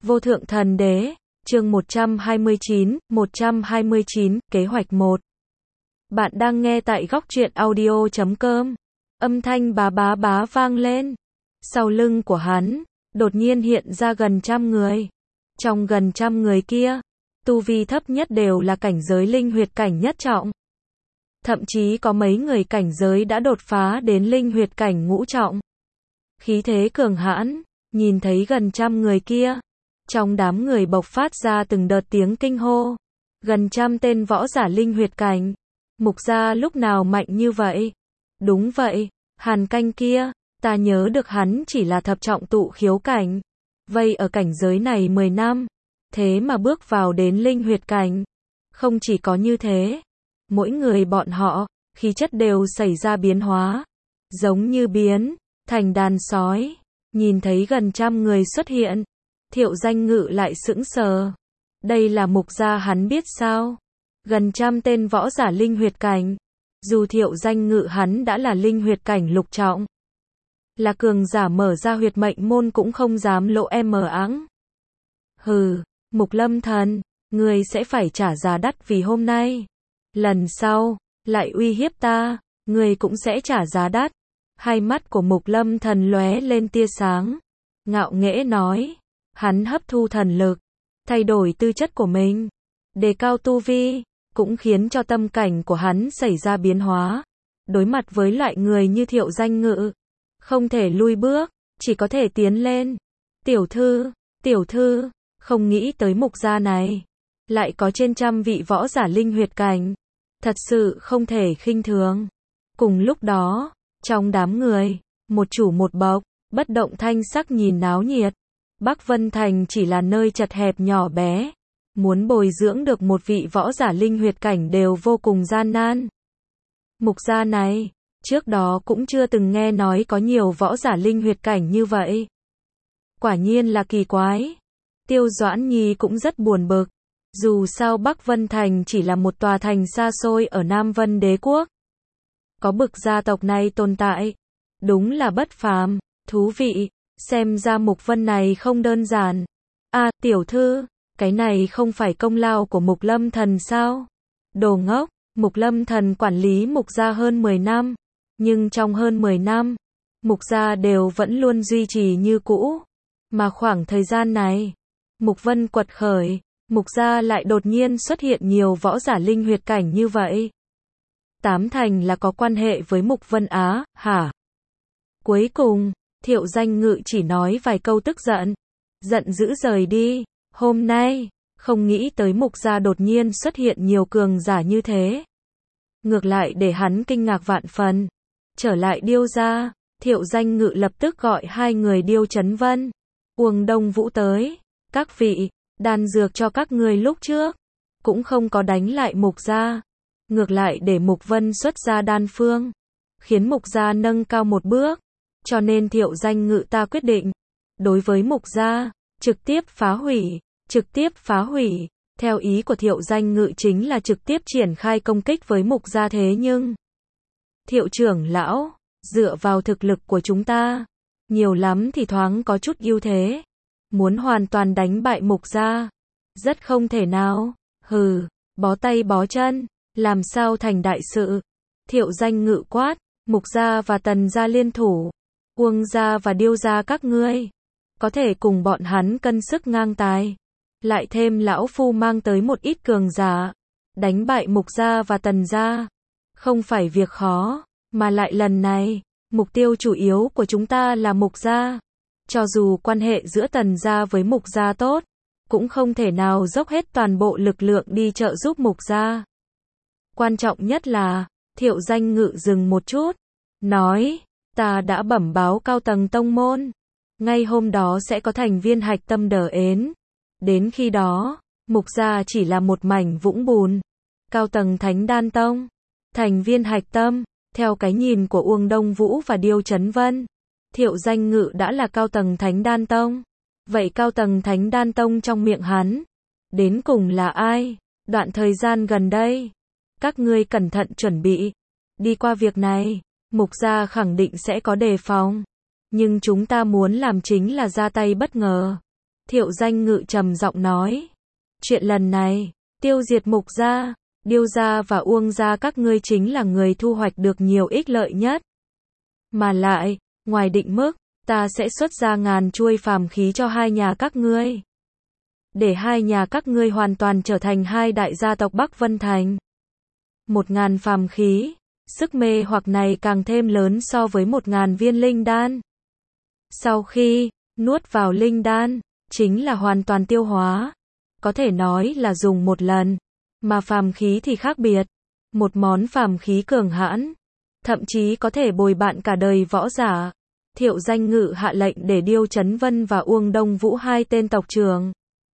Vô thượng thần đế, chương 129, kế hoạch 1. Bạn đang nghe tại góc truyện audio.com. Âm thanh bá bá bá vang lên. Sau lưng của hắn, đột nhiên hiện ra gần trăm người. Trong gần trăm người kia, tu vi thấp nhất đều là cảnh giới linh huyệt cảnh nhất trọng. Thậm chí có mấy người cảnh giới đã đột phá đến linh huyệt cảnh ngũ trọng. Khí thế cường hãn, nhìn thấy gần trăm người kia. Trong đám người bộc phát ra từng đợt tiếng kinh hô. Gần trăm tên võ giả linh huyệt cảnh. Mục gia lúc nào mạnh như vậy? Đúng vậy, Hàn Canh kia, ta nhớ được hắn chỉ là thập trọng tụ khiếu cảnh. Vây ở cảnh giới này 10 năm. Thế mà bước vào đến linh huyệt cảnh. Không chỉ có như thế. Mỗi người bọn họ, khí chất đều xảy ra biến hóa. Giống như biến thành đàn sói. Nhìn thấy gần trăm người xuất hiện. Thiệu Danh Ngự lại sững sờ. Đây là Mục gia hắn biết sao? Gần trăm tên võ giả linh huyệt cảnh. Dù Thiệu Danh Ngự hắn đã là linh huyệt cảnh lục trọng. Là cường giả mở ra huyệt mệnh môn cũng không dám lộ mờ áng. Hừ, Mục Lâm Thần, ngươi sẽ phải trả giá đắt vì hôm nay. Lần sau, lại uy hiếp ta, ngươi cũng sẽ trả giá đắt. Hai mắt của Mục Lâm Thần lóe lên tia sáng. Ngạo nghễ nói. Hắn hấp thu thần lực, thay đổi tư chất của mình, đề cao tu vi, cũng khiến cho tâm cảnh của hắn xảy ra biến hóa. Đối mặt với loại người như Thiệu Danh Ngự, không thể lui bước, chỉ có thể tiến lên. Tiểu thư, không nghĩ tới Mục gia này, lại có trên trăm vị võ giả linh huyệt cảnh. Thật sự không thể khinh thường. Cùng lúc đó, trong đám người, một chủ một bộc, bất động thanh sắc nhìn náo nhiệt. Bắc Vân Thành chỉ là nơi chật hẹp nhỏ bé. Muốn bồi dưỡng được một vị võ giả linh huyệt cảnh đều vô cùng gian nan. Mục gia này, trước đó cũng chưa từng nghe nói có nhiều võ giả linh huyệt cảnh như vậy. Quả nhiên là kỳ quái. Tiêu Doãn Nhi cũng rất buồn bực. Dù sao Bắc Vân Thành chỉ là một tòa thành xa xôi ở Nam Vân Đế Quốc. Có bực gia tộc này tồn tại. Đúng là bất phàm, thú vị. Xem ra Mục Vân này không đơn giản. À, tiểu thư, cái này không phải công lao của Mục Lâm Thần sao? Đồ ngốc, Mục Lâm Thần quản lý Mục gia hơn 10 năm. Nhưng trong hơn 10 năm, Mục gia đều vẫn luôn duy trì như cũ. Mà khoảng thời gian này, Mục Vân quật khởi, Mục gia lại đột nhiên xuất hiện nhiều võ giả linh huyệt cảnh như vậy. Tám thành là có quan hệ với Mục Vân á, hả? Cuối cùng, Thiệu Danh Ngự chỉ nói vài câu tức giận. Giận dữ rời đi. Hôm nay, không nghĩ tới Mục gia đột nhiên xuất hiện nhiều cường giả như thế. Ngược lại để hắn kinh ngạc vạn phần. Trở lại Điêu gia, Thiệu Danh Ngự lập tức gọi hai người Điêu Chấn Vân, Uông Đông Vũ tới. Các vị, đan dược cho các người lúc trước, cũng không có đánh lại Mục gia. Ngược lại để Mục Vân xuất ra đan phương, khiến Mục gia nâng cao một bước. Cho nên Thiệu Danh Ngự ta quyết định, đối với Mục gia, trực tiếp phá hủy, theo ý của Thiệu Danh Ngự chính là trực tiếp triển khai công kích với Mục gia thế nhưng, Thiệu trưởng lão, dựa vào thực lực của chúng ta, nhiều lắm thì thoáng có chút ưu thế, muốn hoàn toàn đánh bại Mục gia, rất không thể nào, hừ, bó tay bó chân, làm sao thành đại sự. Thiệu Danh Ngự quát, Mục gia và Tần gia liên thủ. Uông gia và Điêu gia các ngươi, có thể cùng bọn hắn cân sức ngang tài. Lại thêm lão phu mang tới một ít cường giả, đánh bại Mục gia và Tần gia. Không phải việc khó, mà lại lần này, mục tiêu chủ yếu của chúng ta là Mục gia. Cho dù quan hệ giữa Tần gia với Mục gia tốt, cũng không thể nào dốc hết toàn bộ lực lượng đi trợ giúp Mục gia. Quan trọng nhất là, Thiệu Danh Ngự dừng một chút, nói, ta đã bẩm báo cao tầng tông môn. Ngay hôm đó sẽ có thành viên hạch tâm đờ ến. Đến khi đó, Mục gia chỉ là một mảnh vũng bùn. Cao tầng Thánh Đan Tông, thành viên hạch tâm, theo cái nhìn của Uông Đông Vũ và Điêu Chấn Vân, Thiệu Danh Ngự đã là cao tầng Thánh Đan Tông. Vậy cao tầng Thánh Đan Tông trong miệng hắn, đến cùng là ai? Đoạn thời gian gần đây, các ngươi cẩn thận chuẩn bị. Đi qua việc này, Mục gia khẳng định sẽ có đề phòng. Nhưng chúng ta muốn làm chính là ra tay bất ngờ. Thiệu Danh Ngự trầm giọng nói. Chuyện lần này, tiêu diệt Mục gia, Điêu gia và Uông gia các ngươi chính là người thu hoạch được nhiều ích lợi nhất. Mà lại, ngoài định mức, ta sẽ xuất ra 1000 chuôi phàm khí cho hai nhà các ngươi. Để hai nhà các ngươi hoàn toàn trở thành hai đại gia tộc Bắc Vân Thành. 1000 phàm khí, sức mê hoặc này càng thêm lớn so với 1000 viên linh đan. Sau khi nuốt vào linh đan, chính là hoàn toàn tiêu hóa. Có thể nói là dùng một lần, mà phàm khí thì khác biệt. Một món phàm khí cường hãn, thậm chí có thể bồi bạn cả đời võ giả. Thiệu Danh Ngự hạ lệnh để Điêu Chấn Vân và Uông Đông Vũ hai tên tộc trưởng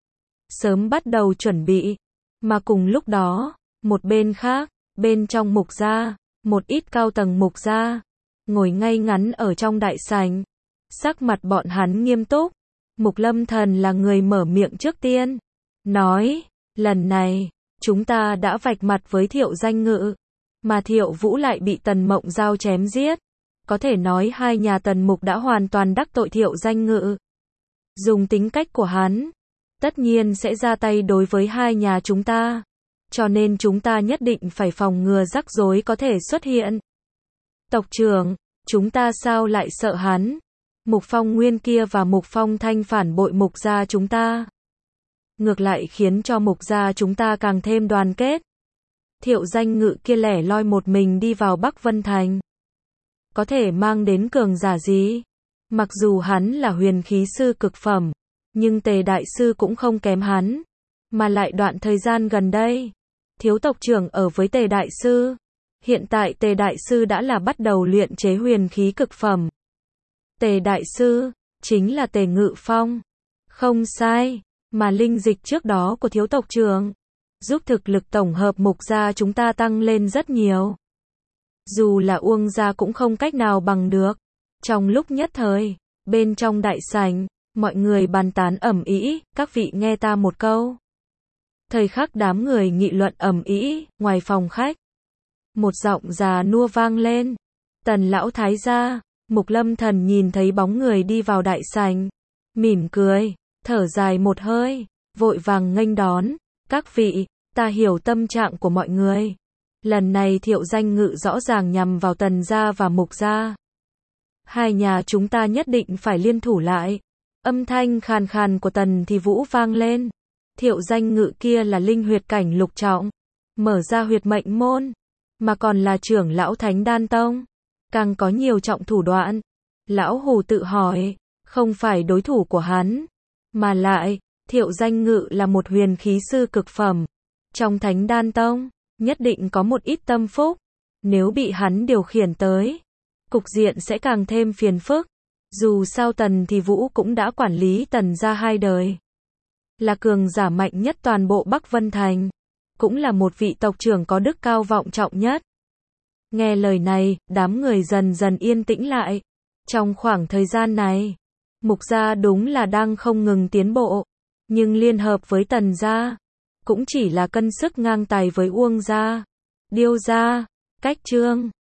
sớm bắt đầu chuẩn bị. Mà cùng lúc đó, một bên khác, bên trong Mục gia, một ít cao tầng Mục gia ngồi ngay ngắn ở trong đại sảnh. Sắc mặt bọn hắn nghiêm túc. Mục Lâm Thần là người mở miệng trước tiên, nói, lần này, chúng ta đã vạch mặt với Thiệu Danh Ngự, mà Thiệu Vũ lại bị Tần Mộng Giao chém giết. Có thể nói hai nhà Tần Mục đã hoàn toàn đắc tội Thiệu Danh Ngự. Dùng tính cách của hắn, tất nhiên sẽ ra tay đối với hai nhà chúng ta. Cho nên chúng ta nhất định phải phòng ngừa rắc rối có thể xuất hiện. Tộc trưởng, chúng ta sao lại sợ hắn? Mục Phong Nguyên kia và Mục Phong Thanh phản bội Mục gia chúng ta. Ngược lại khiến cho Mục gia chúng ta càng thêm đoàn kết. Thiệu Danh Ngự kia lẻ loi một mình đi vào Bắc Vân Thành. Có thể mang đến cường giả gì? Mặc dù hắn là huyền khí sư cực phẩm, nhưng Tề Đại Sư cũng không kém hắn. Mà lại đoạn thời gian gần đây, thiếu tộc trưởng ở với Tề Đại Sư. Hiện tại Tề Đại Sư đã là bắt đầu luyện chế huyền khí cực phẩm. Tề Đại Sư, chính là Tề Ngự Phong. Không sai, mà linh dịch trước đó của thiếu tộc trưởng, giúp thực lực tổng hợp Mục gia chúng ta tăng lên rất nhiều. Dù là Uông gia cũng không cách nào bằng được. Trong lúc nhất thời, bên trong đại sảnh, mọi người bàn tán ầm ĩ, các vị nghe ta một câu. Thời khắc đám người nghị luận ầm ĩ, ngoài phòng khách, một giọng già nua vang lên. Tần lão thái gia. Mục Lâm Thần nhìn thấy bóng người đi vào đại sảnh, mỉm cười, thở dài một hơi, vội vàng nghênh đón. Các vị, ta hiểu tâm trạng của mọi người. Lần này Thiệu Danh Ngự rõ ràng nhằm vào Tần gia và Mục gia. Hai nhà chúng ta nhất định phải liên thủ lại. Âm thanh khàn khàn của Tần Thì Vũ vang lên. Thiệu Danh Ngự kia là linh huyệt cảnh lục trọng, mở ra huyệt mệnh môn, mà còn là trưởng lão Thánh Đan Tông, càng có nhiều trọng thủ đoạn. Lão Hù tự hỏi, không phải đối thủ của hắn, mà lại, Thiệu Danh Ngự là một huyền khí sư cực phẩm. Trong Thánh Đan Tông, nhất định có một ít tâm phúc. Nếu bị hắn điều khiển tới, cục diện sẽ càng thêm phiền phức. Dù sao Tần Thì Vũ cũng đã quản lý Tần gia 2 đời. Là cường giả mạnh nhất toàn bộ Bắc Vân Thành. Cũng là một vị tộc trưởng có đức cao vọng trọng nhất. Nghe lời này, đám người dần dần yên tĩnh lại. Trong khoảng thời gian này, Mục gia đúng là đang không ngừng tiến bộ. Nhưng liên hợp với Tần gia, cũng chỉ là cân sức ngang tài với Uông gia, Điêu gia, Cách Trương.